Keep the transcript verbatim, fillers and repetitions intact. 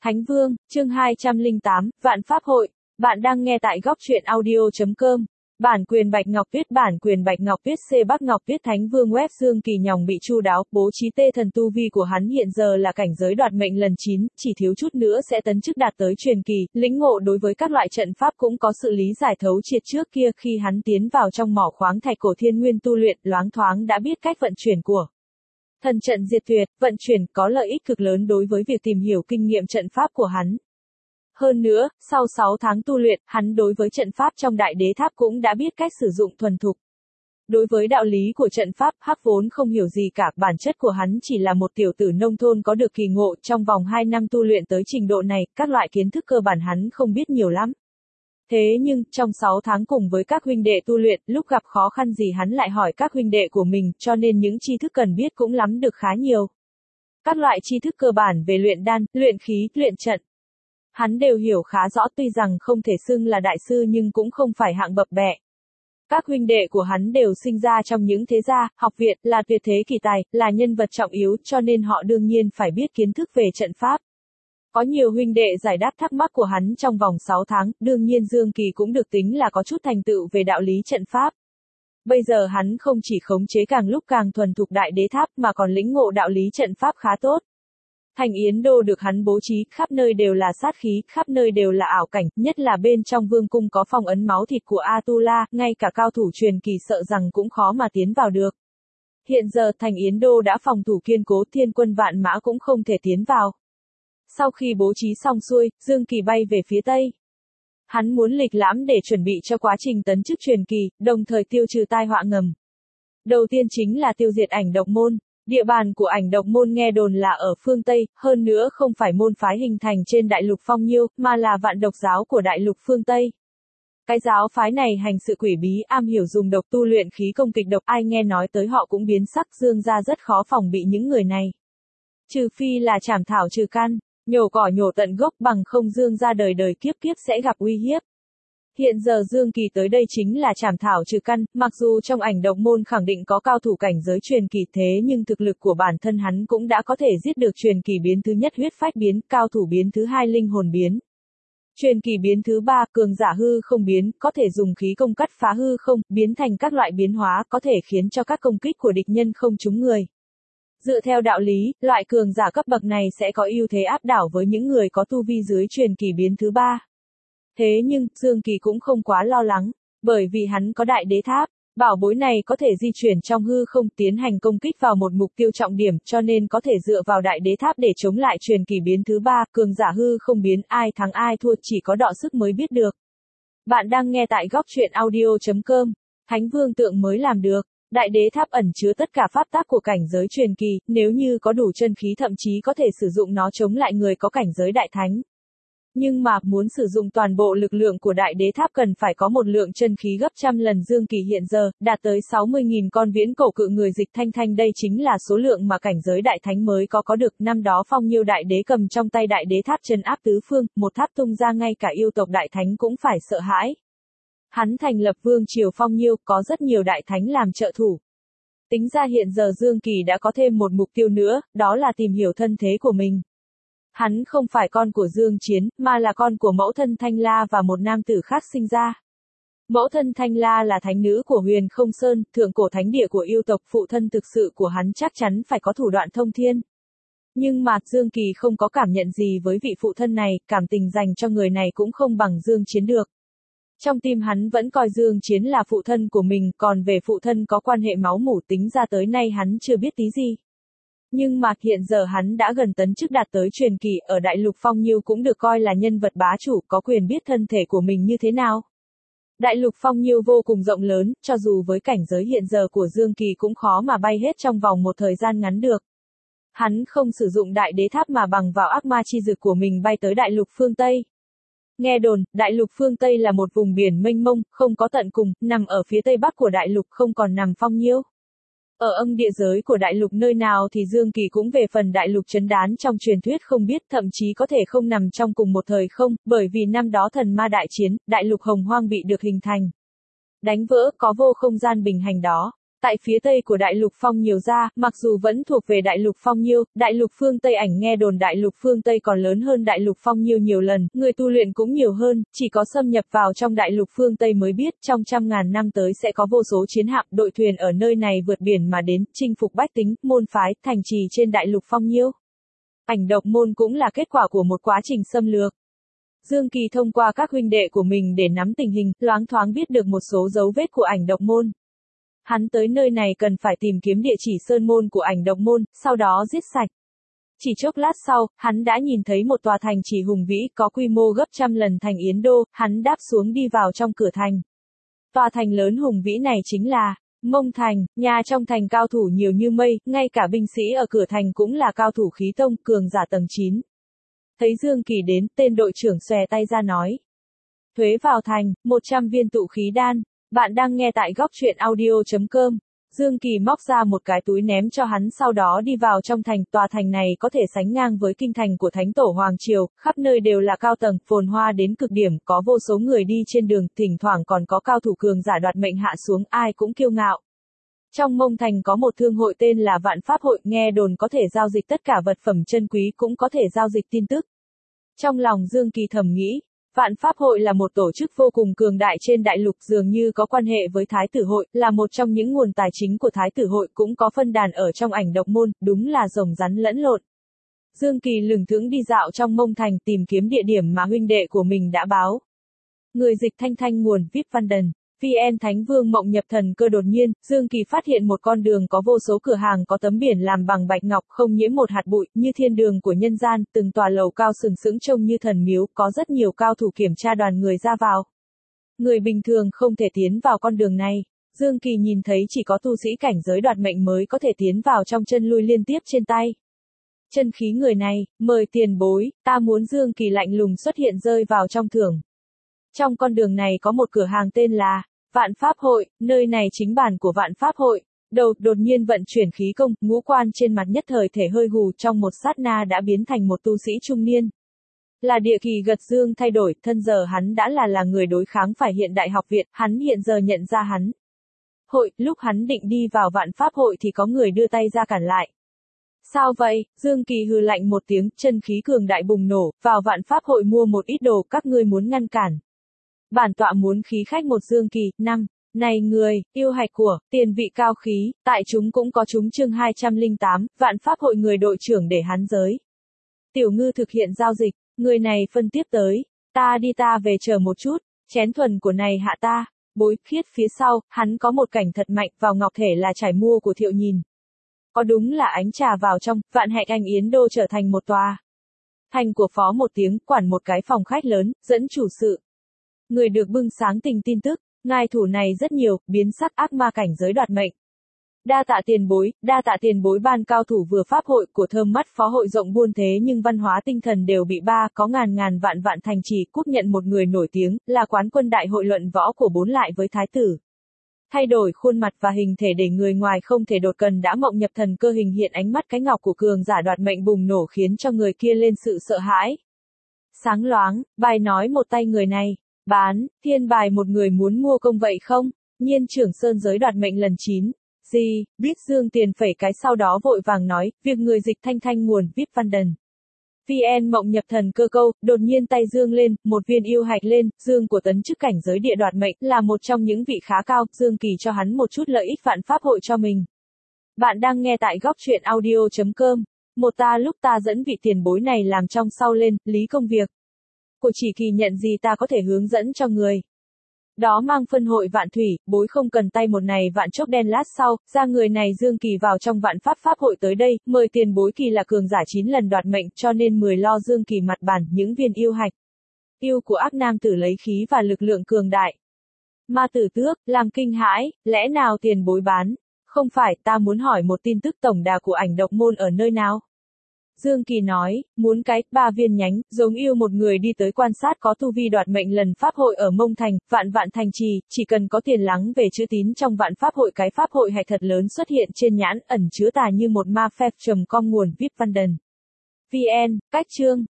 Thánh Vương, chương hai trăm lẻ tám, Vạn Pháp Hội. Bạn đang nghe tại góc truyện audio chấm com. Bản quyền Bạch Ngọc viết bản quyền Bạch Ngọc viết C Bắc Ngọc viết Thánh Vương web Dương Kỳ Nhòng bị chu đáo, bố trí tê thần tu vi của hắn hiện giờ là cảnh giới đoạt mệnh lần chín, chỉ thiếu chút nữa sẽ tấn chức đạt tới truyền kỳ, lĩnh ngộ đối với các loại trận pháp cũng có sự lý giải thấu triệt trước kia khi hắn tiến vào trong mỏ khoáng thạch cổ thiên nguyên tu luyện, loáng thoáng đã biết cách vận chuyển của thần trận diệt tuyệt, vận chuyển có lợi ích cực lớn đối với việc tìm hiểu kinh nghiệm trận pháp của hắn. Hơn nữa, sau sáu tháng tu luyện, hắn đối với trận pháp trong đại đế tháp cũng đã biết cách sử dụng thuần thục. Đối với đạo lý của trận pháp, Hắc vốn không hiểu gì cả, bản chất của hắn chỉ là một tiểu tử nông thôn có được kỳ ngộ, trong vòng hai năm tu luyện tới trình độ này, các loại kiến thức cơ bản hắn không biết nhiều lắm. Thế nhưng, trong sáu tháng cùng với các huynh đệ tu luyện, lúc gặp khó khăn gì hắn lại hỏi các huynh đệ của mình, cho nên những tri thức cần biết cũng lắm được khá nhiều. Các loại tri thức cơ bản về luyện đan, luyện khí, luyện trận. Hắn đều hiểu khá rõ, tuy rằng không thể xưng là đại sư nhưng cũng không phải hạng bập bẹ. Các huynh đệ của hắn đều sinh ra trong những thế gia, học viện, là tuyệt thế kỳ tài, là nhân vật trọng yếu, cho nên họ đương nhiên phải biết kiến thức về trận pháp. Có nhiều huynh đệ giải đáp thắc mắc của hắn trong vòng sáu tháng, đương nhiên Dương Kỳ cũng được tính là có chút thành tựu về đạo lý trận pháp. Bây giờ hắn không chỉ khống chế càng lúc càng thuần thục đại đế tháp mà còn lĩnh ngộ đạo lý trận pháp khá tốt. Thành Yến Đô được hắn bố trí, khắp nơi đều là sát khí, khắp nơi đều là ảo cảnh, nhất là bên trong vương cung có phong ấn máu thịt của Atula, ngay cả cao thủ truyền kỳ sợ rằng cũng khó mà tiến vào được. Hiện giờ Thành Yến Đô đã phòng thủ kiên cố, thiên quân vạn mã cũng không thể tiến vào. Sau khi bố trí xong xuôi, Dương Kỳ bay về phía tây. Hắn muốn lịch lãm để chuẩn bị cho quá trình tấn chức truyền kỳ, đồng thời tiêu trừ tai họa ngầm. Đầu tiên chính là tiêu diệt Ảnh Độc Môn. Địa bàn của Ảnh Độc Môn nghe đồn là ở phương Tây, hơn nữa không phải môn phái hình thành trên đại lục Phong Nhiêu, mà là vạn độc giáo của đại lục phương Tây. Cái giáo phái này hành sự quỷ bí, am hiểu dùng độc tu luyện khí công kịch độc, ai nghe nói tới họ cũng biến sắc, Dương gia rất khó phòng bị những người này. Trừ phi là trảm thảo trừ căn, nhổ cỏ nhổ tận gốc, bằng không Dương gia đời đời kiếp kiếp sẽ gặp uy hiếp. Hiện giờ Dương Kỳ tới đây chính là trảm thảo trừ căn, mặc dù trong Ảnh Độc Môn khẳng định có cao thủ cảnh giới truyền kỳ, thế nhưng thực lực của bản thân hắn cũng đã có thể giết được truyền kỳ biến thứ nhất huyết phách biến, cao thủ biến thứ hai linh hồn biến. Truyền kỳ biến thứ ba, cường giả hư không biến, có thể dùng khí công cắt phá hư không, biến thành các loại biến hóa, có thể khiến cho các công kích của địch nhân không trúng người. Dựa theo đạo lý, loại cường giả cấp bậc này sẽ có ưu thế áp đảo với những người có tu vi dưới truyền kỳ biến thứ ba. Thế nhưng, Dương Kỳ cũng không quá lo lắng, bởi vì hắn có đại đế tháp, bảo bối này có thể di chuyển trong hư không tiến hành công kích vào một mục tiêu trọng điểm, cho nên có thể dựa vào đại đế tháp để chống lại truyền kỳ biến thứ ba, cường giả hư không biến, ai thắng ai thua chỉ có đọ sức mới biết được. Bạn đang nghe tại góc truyện audio chấm com, Thánh Vương tượng mới làm được. Đại đế tháp ẩn chứa tất cả pháp tắc của cảnh giới truyền kỳ, nếu như có đủ chân khí thậm chí có thể sử dụng nó chống lại người có cảnh giới đại thánh. Nhưng mà, muốn sử dụng toàn bộ lực lượng của đại đế tháp cần phải có một lượng chân khí gấp trăm lần Dương Kỳ hiện giờ, đạt tới sáu mươi nghìn con viễn cổ cự người dịch thanh thanh, đây chính là số lượng mà cảnh giới đại thánh mới có có được. Năm đó Phong Nhiêu đại đế cầm trong tay đại đế tháp trấn áp tứ phương, một tháp tung ra ngay cả yêu tộc đại thánh cũng phải sợ hãi. Hắn thành lập vương triều Phong Nhiêu, có rất nhiều đại thánh làm trợ thủ. Tính ra hiện giờ Dương Kỳ đã có thêm một mục tiêu nữa, đó là tìm hiểu thân thế của mình. Hắn không phải con của Dương Chiến, mà là con của mẫu thân Thanh La và một nam tử khác sinh ra. Mẫu thân Thanh La là thánh nữ của Huyền Không Sơn, thượng cổ thánh địa của yêu tộc, phụ thân thực sự của hắn chắc chắn phải có thủ đoạn thông thiên. Nhưng mà, Dương Kỳ không có cảm nhận gì với vị phụ thân này, cảm tình dành cho người này cũng không bằng Dương Chiến được. Trong tim hắn vẫn coi Dương Chiến là phụ thân của mình, còn về phụ thân có quan hệ máu mủ tính ra tới nay hắn chưa biết tí gì. Nhưng mà hiện giờ hắn đã gần tấn chức đạt tới truyền kỳ, ở đại lục Phong Nhiêu cũng được coi là nhân vật bá chủ, có quyền biết thân thể của mình như thế nào. Đại lục Phong Nhiêu vô cùng rộng lớn, cho dù với cảnh giới hiện giờ của Dương Kỳ cũng khó mà bay hết trong vòng một thời gian ngắn được. Hắn không sử dụng đại đế tháp mà bằng vào ác ma chi dực của mình bay tới đại lục phương Tây. Nghe đồn, đại lục phương Tây là một vùng biển mênh mông, không có tận cùng, nằm ở phía tây bắc của đại lục, không còn nằm Phong Nhiêu. Ở âm địa giới của đại lục nơi nào thì Dương Kỳ cũng về phần đại lục trấn đán trong truyền thuyết không biết, thậm chí có thể không nằm trong cùng một thời không, bởi vì năm đó thần ma đại chiến, đại lục hồng hoang bị được hình thành. Đánh vỡ, có vô không gian bình hành đó. Tại phía tây của đại lục Phong Nhiêu gia, mặc dù vẫn thuộc về đại lục Phong Nhiêu, đại lục phương Tây ảnh nghe đồn đại lục phương Tây còn lớn hơn đại lục Phong Nhiêu nhiều lần, người tu luyện cũng nhiều hơn, chỉ có xâm nhập vào trong đại lục phương Tây mới biết trong trăm ngàn năm tới sẽ có vô số chiến hạm, đội thuyền ở nơi này vượt biển mà đến, chinh phục bách tính, môn phái, thành trì trên đại lục Phong Nhiêu. Ảnh độc môn cũng là kết quả của một quá trình xâm lược. Dương Kỳ thông qua các huynh đệ của mình để nắm tình hình, loáng thoáng biết được một số dấu vết của ảnh độc môn. Hắn tới nơi này cần phải tìm kiếm địa chỉ sơn môn của ảnh độc môn, sau đó giết sạch. Chỉ chốc lát sau, hắn đã nhìn thấy một tòa thành trì hùng vĩ có quy mô gấp trăm lần thành Yến Đô, hắn đáp xuống đi vào trong cửa thành. Tòa thành lớn hùng vĩ này chính là Mông Thành, nhà trong thành cao thủ nhiều như mây, ngay cả binh sĩ ở cửa thành cũng là cao thủ khí tông, cường giả tầng chín. Thấy Dương Kỳ đến, tên đội trưởng xòe tay ra nói. Thuế vào thành, một trăm viên tụ khí đan. Bạn đang nghe tại góc truyện audio chấm com. Dương Kỳ móc ra một cái túi ném cho hắn, sau đó đi vào trong thành. Tòa thành này có thể sánh ngang với kinh thành của Thánh Tổ Hoàng Triều, khắp nơi đều là cao tầng, phồn hoa đến cực điểm, có vô số người đi trên đường, thỉnh thoảng còn có cao thủ cường giả đoạt mệnh hạ xuống, ai cũng kiêu ngạo. Trong Mông Thành có một thương hội tên là Vạn Pháp Hội, nghe đồn có thể giao dịch tất cả vật phẩm chân quý, cũng có thể giao dịch tin tức. Trong lòng Dương Kỳ thầm nghĩ, Vạn Pháp Hội là một tổ chức vô cùng cường đại trên đại lục, dường như có quan hệ với Thái Tử Hội, là một trong những nguồn tài chính của Thái Tử Hội, cũng có phân đàn ở trong ảnh độc môn, đúng là rồng rắn lẫn lộn. Dương Kỳ lừng thững đi dạo trong Mông Thành tìm kiếm địa điểm mà huynh đệ của mình đã báo. Người dịch thanh thanh nguồn vê i pê Văn Đần. vê en Thánh Vương Mộng Nhập Thần Cơ. Đột nhiên, Dương Kỳ phát hiện một con đường có vô số cửa hàng có tấm biển làm bằng bạch ngọc, không nhiễm một hạt bụi, như thiên đường của nhân gian, từng tòa lầu cao sừng sững trông như thần miếu, có rất nhiều cao thủ kiểm tra đoàn người ra vào. Người bình thường không thể tiến vào con đường này. Dương Kỳ nhìn thấy chỉ có tu sĩ cảnh giới đoạt mệnh mới có thể tiến vào trong, chân lui liên tiếp trên tay. Chân khí người này, mời tiền bối, ta muốn. Dương Kỳ lạnh lùng xuất hiện rơi vào trong thưởng. Trong con đường này có một cửa hàng tên là Vạn Pháp Hội, nơi này chính bản của Vạn Pháp Hội. Đầu đột nhiên vận chuyển khí công, ngũ quan trên mặt nhất thời thể hơi hù, trong một sát na đã biến thành một tu sĩ trung niên. Là địa kỳ gật Dương thay đổi, thân giờ hắn đã là là người đối kháng phải hiện đại học viện, hắn hiện giờ nhận ra hắn. Hội, lúc hắn định đi vào Vạn Pháp Hội thì có người đưa tay ra cản lại. Sao vậy? Dương Kỳ hừ lạnh một tiếng, chân khí cường đại bùng nổ, vào Vạn Pháp Hội mua một ít đồ, các ngươi muốn ngăn cản. Bản tọa muốn khí khách một. Dương Kỳ. Năm. Này người, yêu hạch của, tiền vị cao khí, tại chúng cũng có chúng. Chương hai trăm lẻ tám, Vạn Pháp Hội người đội trưởng để hắn giới. Tiểu Ngư thực hiện giao dịch, người này phân tiếp tới, ta đi ta về chờ một chút, chén thuần của này hạ ta, bối khiết phía sau, hắn có một cảnh thật mạnh, vào ngọc thể là trải mua của Thiệu Nhìn. Có đúng là ánh trà vào trong, Vạn Hạnh Anh Yến Đô trở thành một tòa thành của phó một tiếng, quản một cái phòng khách lớn, dẫn chủ sự. Người được bưng sáng tình tin tức, ngài thủ này rất nhiều, biến sắc ác ma cảnh giới đoạt mệnh. Đa tạ tiền bối, đa tạ tiền bối ban cao thủ vừa pháp hội của thơm mắt phó hội rộng buôn thế nhưng văn hóa tinh thần đều bị ba, có ngàn ngàn vạn vạn thành trì cúp nhận một người nổi tiếng, là quán quân đại hội luận võ của bốn lại với thái tử. Thay đổi khuôn mặt và hình thể để người ngoài không thể đột cần đã Mộng Nhập Thần Cơ hình hiện, ánh mắt cái ngọc của cường giả đoạt mệnh bùng nổ khiến cho người kia lên sự sợ hãi. Sáng loáng, bài nói một tay người này. Bán, thiên bài một người muốn mua công vậy không? Nhiên trưởng sơn giới đoạt mệnh lần chín. Gì, biết Dương tiền phẩy cái sau đó vội vàng nói, việc người dịch thanh thanh nguồn vê i pê Văn Đần. vê en Mộng Nhập Thần Cơ câu, đột nhiên tay Dương lên, một viên yêu hạch lên, Dương của tấn chức cảnh giới địa đoạt mệnh, là một trong những vị khá cao, Dương Kỳ cho hắn một chút lợi ích Vạn Pháp Hội cho mình. Bạn đang nghe tại góc truyện audio chấm com. Một ta lúc ta dẫn vị tiền bối này làm trong sau lên, lý công việc. Của chỉ kỳ nhận gì ta có thể hướng dẫn cho người. Đó mang phân hội vạn thủy, bối không cần tay một này vạn chốc đen lát sau, ra người này Dương Kỳ vào trong Vạn Pháp Pháp hội tới đây, mời tiền bối kỳ là cường giả chín lần đoạt mệnh cho nên mười lo Dương Kỳ mặt bàn, những viên yêu hạch. Yêu của ác nam tử lấy khí và lực lượng cường đại. Ma tử tước, làm kinh hãi, lẽ nào tiền bối bán? Không phải, ta muốn hỏi một tin tức tổng đà của ảnh độc môn ở nơi nào? Dương Kỳ nói, muốn cái, ba viên nhánh, giống yêu một người đi tới quan sát có tu vi đoạt mệnh lần Pháp hội ở Mông Thành, vạn vạn thành trì, chỉ cần có tiền lắng về chữ tín trong Vạn Pháp hội cái Pháp hội hạch thật lớn xuất hiện trên nhãn ẩn chứa tà như một ma phép trầm com nguồn vê i pê Văn Đần. vê en, cách chương.